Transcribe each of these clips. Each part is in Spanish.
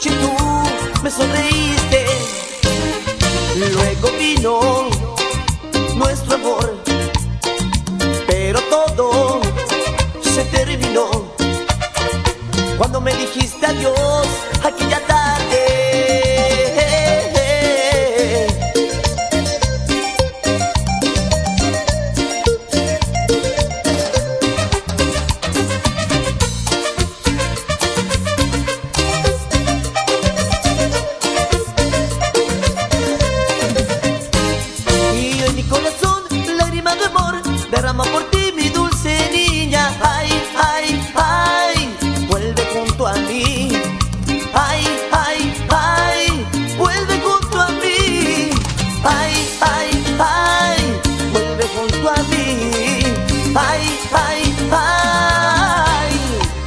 noche tú me sonreíste. Luego vino nuestro amor, pero todo se terminó cuando me dijiste adiós aquella tarde. Derrama por ti mi dulce niña. Ay, ay, ay, vuelve junto a mí. Ay, ay, ay, vuelve junto a mí. Ay, ay, ay, vuelve junto a mí. Ay, ay, ay.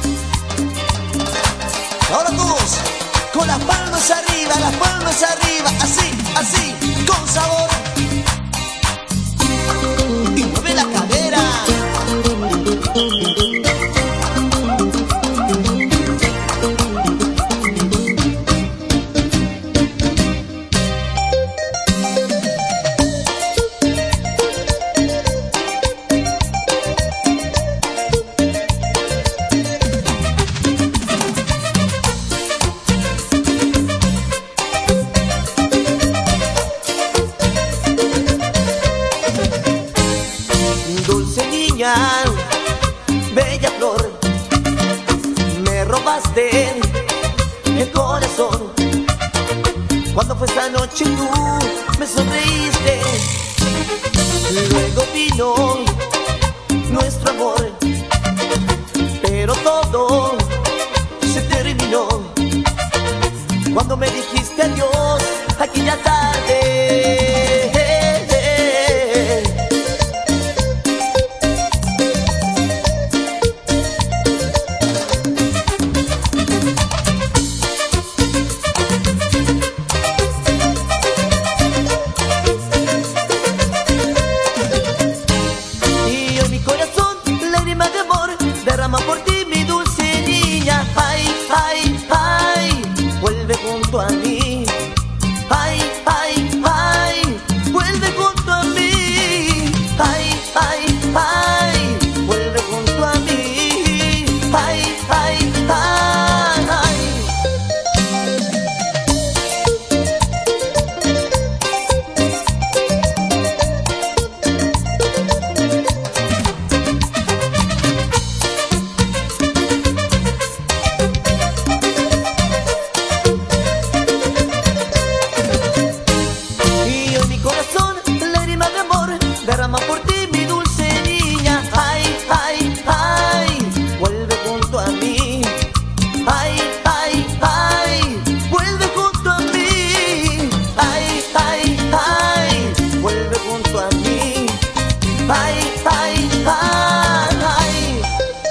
Ahora todos con las palmas arriba, así, así, con sabor. Y mueve la cadera. Dulce niña, bella flor, me robaste el corazón. Cuando fue esta noche tú me sonreíste. Luego vino nuestro amor, pero todo se terminó cuando me dijiste adiós aquella tarde. Derrama por ti mi dulce niña. Ay, ay, ay, vuelve junto a mí. Ay, ay, ay, vuelve junto a mí. Ay, ay, ay, vuelve junto a mí. Ay, ay, ay. Derrama por ti mi dulce niña. Ay, ay, ay, vuelve junto a mí. Ay, ay, ay, vuelve junto a mí. Ay, ay, ay, vuelve junto a mí. Ay, ay, ay.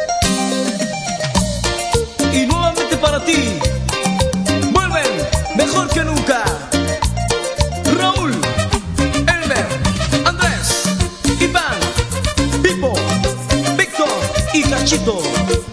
Y nuevamente para ti, vuelven mejor que nunca. Raúl, Elmer, Andrés, Iván, Pipo, Víctor y Cachito.